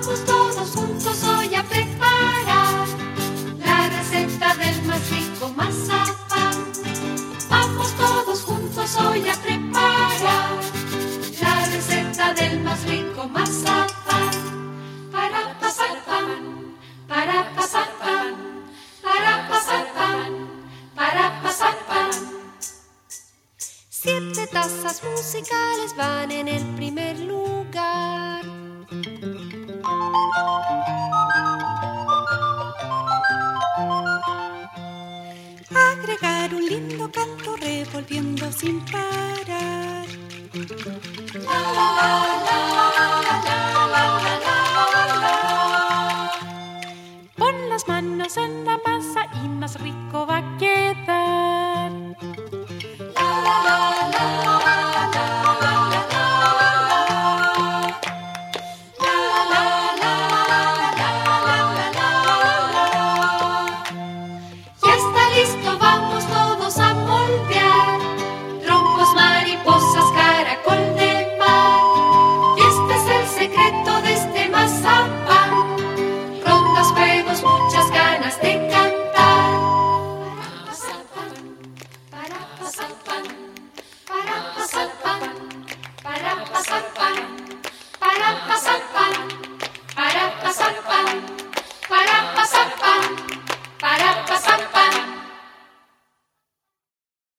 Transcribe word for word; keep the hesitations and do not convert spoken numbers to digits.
Vamos todos juntos hoy a preparar la receta del más rico mazapán. Vamos todos juntos hoy a preparar la receta del más rico mazapán. Para pasar pan, para pasar pan, para pasar pan, para pasar pan. Siete tazas musicales van en el primer lugar. Agregar un lindo canto revolviendo sin parar. La la la la la la la la. Pon las manos en la masa y más rico va a quedar. La la la la la la la la. La la la la la la la. Ya está listo, vamos.